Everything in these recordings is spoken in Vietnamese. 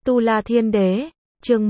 Tu La Thiên Đế, chương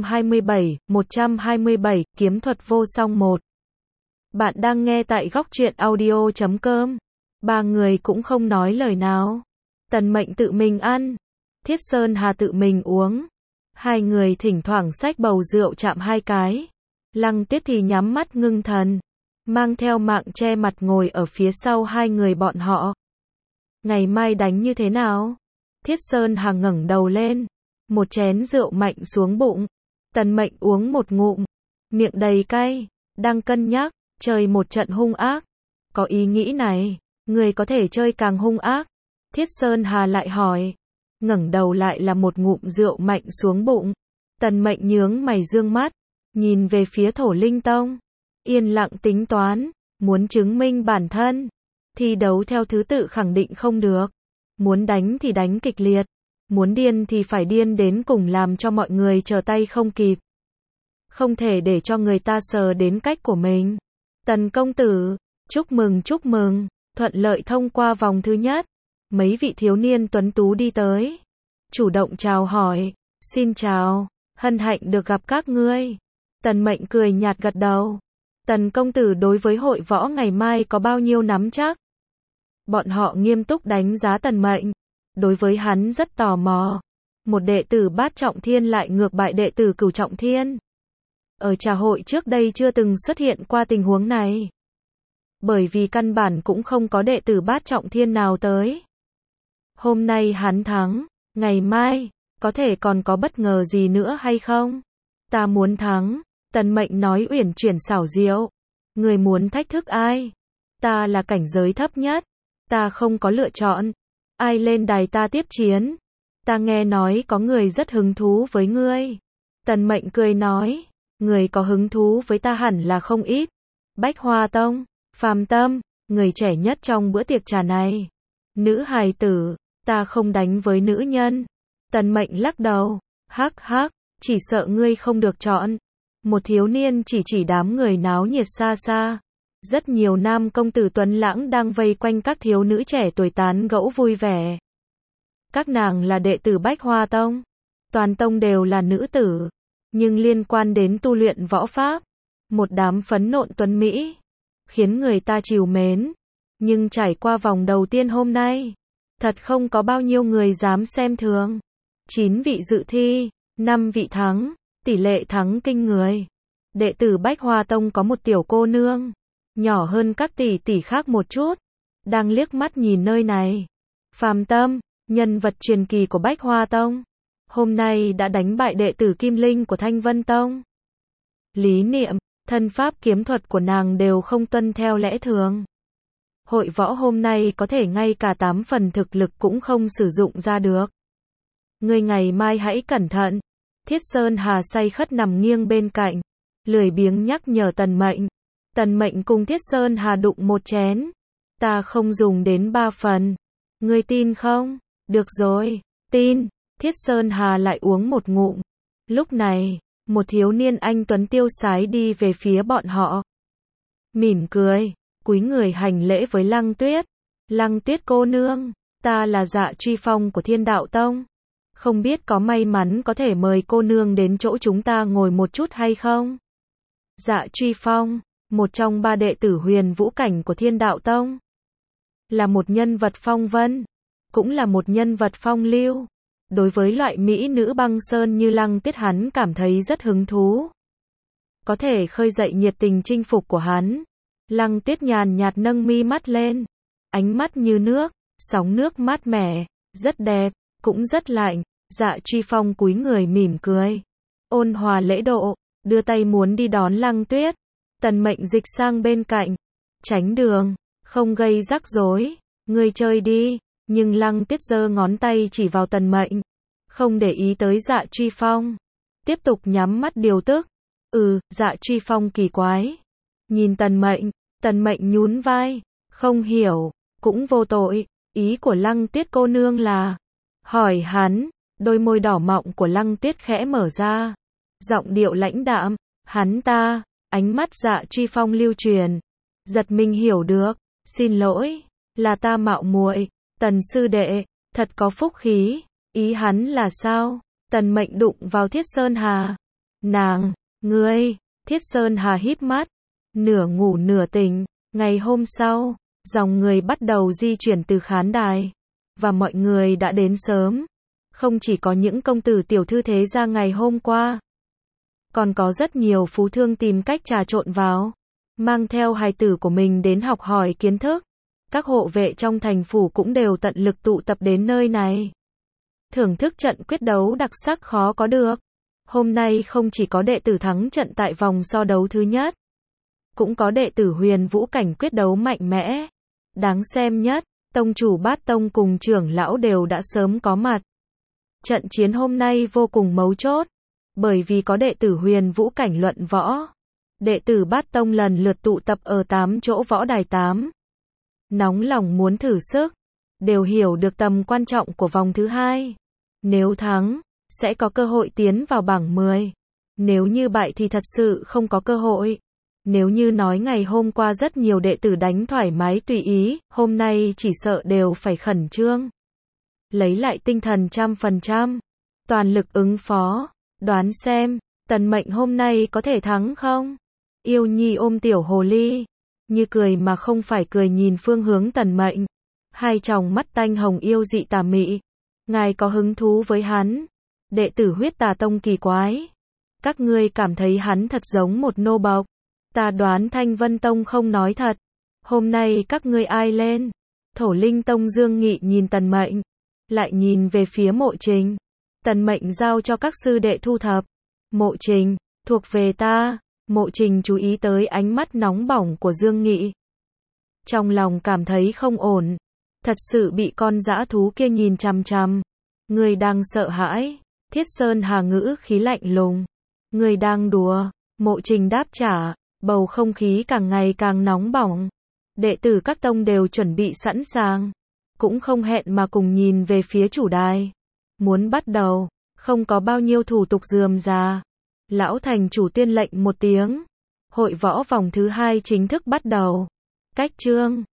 127, kiếm thuật vô song 1. Bạn đang nghe tại góc truyện audio.com. Ba người cũng không nói lời nào. Tần Mệnh tự mình ăn, Thiết Sơn Hà tự mình uống. Hai người thỉnh thoảng xách bầu rượu chạm hai cái. Lăng Tiết thì nhắm mắt ngưng thần, mang theo mạng che mặt ngồi ở phía sau hai người bọn họ. Ngày mai đánh như thế nào? Thiết Sơn Hà ngẩng đầu lên, một chén rượu mạnh xuống bụng. Tần Mệnh uống một ngụm, miệng đầy cay, đang cân nhắc, chơi một trận hung ác. Có ý nghĩ này, người có thể chơi càng hung ác. Thiết Sơn Hà lại hỏi, ngẩng đầu lại là một ngụm rượu mạnh xuống bụng. Tần Mệnh nhướng mày dương mắt, nhìn về phía Thổ Linh Tông, yên lặng tính toán, muốn chứng minh bản thân. Thi đấu theo thứ tự khẳng định không được. Muốn đánh thì đánh kịch liệt, muốn điên thì phải điên đến cùng làm cho mọi người trở tay không kịp. Không thể để cho người ta sờ đến cách của mình. Tần công tử, chúc mừng, thuận lợi thông qua vòng thứ nhất. Mấy vị thiếu niên tuấn tú đi tới, chủ động chào hỏi, xin chào, hân hạnh được gặp các ngươi. Tần Mệnh cười nhạt gật đầu. Tần công tử đối với hội võ ngày mai có bao nhiêu nắm chắc? Bọn họ nghiêm túc đánh giá Tần Mệnh. Đối với hắn rất tò mò. Một đệ tử bát trọng thiên lại ngược bại đệ tử cửu trọng thiên. Ở trà hội trước đây chưa từng xuất hiện qua tình huống này. Bởi vì căn bản cũng không có đệ tử bát trọng thiên nào tới. Hôm nay hắn thắng, ngày mai, có thể còn có bất ngờ gì nữa hay không? Ta muốn thắng, Tần Mệnh nói uyển chuyển xảo diệu. Người muốn thách thức ai? Ta là cảnh giới thấp nhất. Ta không có lựa chọn. Ai lên đài ta tiếp chiến. Ta nghe nói có người rất hứng thú với ngươi. Tần Mệnh cười nói, người có hứng thú với ta hẳn là không ít. Bách Hoa Tông, Phàm Tâm, người trẻ nhất trong bữa tiệc trà này. Nữ hài tử, ta không đánh với nữ nhân. Tần Mệnh lắc đầu, hắc, chỉ sợ ngươi không được chọn. Một thiếu niên chỉ đám người náo nhiệt xa xa. Rất nhiều nam công tử tuấn lãng đang vây quanh các thiếu nữ trẻ tuổi tán gẫu vui vẻ. Các nàng là đệ tử Bách Hoa Tông. Toàn tông đều là nữ tử. Nhưng liên quan đến tu luyện võ pháp. Một đám phấn nộn tuấn Mỹ. Khiến người ta trìu mến. Nhưng trải qua vòng đầu tiên hôm nay. Thật không có bao nhiêu người dám xem thường. 9 vị dự thi, 5 vị thắng. Tỷ lệ thắng kinh người. Đệ tử Bách Hoa Tông có một tiểu cô nương. Nhỏ hơn các tỷ tỷ khác một chút. Đang liếc mắt nhìn nơi này. Phàm Tâm, nhân vật truyền kỳ của Bách Hoa Tông. Hôm nay đã đánh bại đệ tử Kim Linh của Thanh Vân Tông. Lý niệm, thân pháp kiếm thuật của nàng đều không tuân theo lẽ thường. Hội võ hôm nay có thể ngay cả 8 phần thực lực cũng không sử dụng ra được. Ngươi ngày mai hãy cẩn thận. Thiết Sơn Hà say khất nằm nghiêng bên cạnh. Lười biếng nhắc nhở Tần Mệnh. Tần Mệnh cùng Thiết Sơn Hà đụng một chén. Ta không dùng đến 3 phần. Ngươi tin không? Được rồi, tin. Thiết Sơn Hà lại uống một ngụm. Lúc này, một thiếu niên anh tuấn tiêu sái đi về phía bọn họ. Mỉm cười, cúi người hành lễ với Lăng Tuyết. Lăng Tuyết cô nương, ta là Dạ Truy Phong của Thiên Đạo Tông. Không biết có may mắn có thể mời cô nương đến chỗ chúng ta ngồi một chút hay không? Dạ Truy Phong, một trong 3 đệ tử huyền vũ cảnh của Thiên Đạo Tông. Là một nhân vật phong vân, cũng là một nhân vật phong lưu. Đối với loại mỹ nữ băng sơn như Lăng Tuyết hắn cảm thấy rất hứng thú. Có thể khơi dậy nhiệt tình chinh phục của hắn. Lăng Tuyết nhàn nhạt nâng mi mắt lên. Ánh mắt như nước, sóng nước mát mẻ, rất đẹp, cũng rất lạnh. Dạ Truy Phong cúi người mỉm cười. Ôn hòa lễ độ, đưa tay muốn đi đón Lăng Tuyết. Tần Mệnh dịch sang bên cạnh. Tránh đường, không gây rắc rối. Ngươi chơi đi. Nhưng Lăng Tuyết giơ ngón tay chỉ vào Tần Mệnh. Không để ý tới Dạ Truy Phong. Tiếp tục nhắm mắt điều tức. Dạ Truy Phong kỳ quái. Nhìn Tần Mệnh nhún vai. Không hiểu, cũng vô tội. Ý của Lăng Tuyết cô nương là. Hỏi hắn. Đôi môi đỏ mọng của Lăng Tuyết khẽ mở ra. Giọng điệu lãnh đạm. Hắn ta. Ánh mắt Dạ Truy Phong lưu truyền. Giật mình hiểu được. Xin lỗi. Là ta mạo muội. Tần sư đệ. Thật có phúc khí. Ý hắn là sao? Tần Mệnh đụng vào Thiết Sơn Hà. Ngươi, Thiết Sơn Hà híp mắt, nửa ngủ nửa tỉnh. Ngày hôm sau, dòng người bắt đầu di chuyển từ khán đài, và mọi người đã đến sớm. Không chỉ có những công tử tiểu thư thế gia ngày hôm qua, còn có rất nhiều phú thương tìm cách trà trộn vào, mang theo hài tử của mình đến học hỏi kiến thức. Các hộ vệ trong thành phủ cũng đều tận lực tụ tập đến nơi này, thưởng thức trận quyết đấu đặc sắc khó có được. Hôm nay không chỉ có đệ tử thắng trận tại vòng so đấu thứ nhất, cũng có đệ tử huyền vũ cảnh quyết đấu mạnh mẽ. Đáng xem nhất, tông chủ Bát Tông cùng trưởng lão đều đã sớm có mặt. Trận chiến hôm nay vô cùng mấu chốt, bởi vì có đệ tử huyền vũ cảnh luận võ. Đệ tử Bát Tông lần lượt tụ tập ở 8 chỗ võ đài 8. Nóng lòng muốn thử sức, đều hiểu được tầm quan trọng của vòng thứ hai. Nếu thắng, sẽ có cơ hội tiến vào bảng 10. Nếu như bại thì thật sự không có cơ hội. Nếu như nói ngày hôm qua rất nhiều đệ tử đánh thoải mái tùy ý, hôm nay chỉ sợ đều phải khẩn trương. Lấy lại tinh thần 100%, toàn lực ứng phó. Đoán xem, Tần Mệnh hôm nay có thể thắng không? Yêu Nhi ôm tiểu hồ ly, như cười mà không phải cười nhìn phương hướng Tần Mệnh. Hai tròng mắt tanh hồng yêu dị tà mị. Ngài có hứng thú với hắn? Đệ tử Huyết Tà Tông kỳ quái. Các ngươi cảm thấy hắn thật giống một nô bộc. Ta đoán Thanh Vân Tông không nói thật. Hôm nay các ngươi ai lên? Thổ Linh Tông Dương Nghị nhìn Tần Mệnh, lại nhìn về phía Mộ Trình. Tần Mệnh giao cho các sư đệ thu thập. Mộ Trình, thuộc về ta. Mộ Trình chú ý tới ánh mắt nóng bỏng của Dương Nghị. Trong lòng cảm thấy không ổn. Thật sự bị con dã thú kia nhìn chằm chằm. Người đang sợ hãi. Thiết Sơn Hà ngữ khí lạnh lùng. Người đang đùa. Mộ Trình đáp trả. Bầu không khí càng ngày càng nóng bỏng. Đệ tử các tông đều chuẩn bị sẵn sàng. Cũng không hẹn mà cùng nhìn về phía chủ đài. Muốn bắt đầu. Không có bao nhiêu thủ tục rườm rà. Lão thành chủ tiên lệnh một tiếng. Hội võ vòng thứ 2 chính thức bắt đầu. Cách chương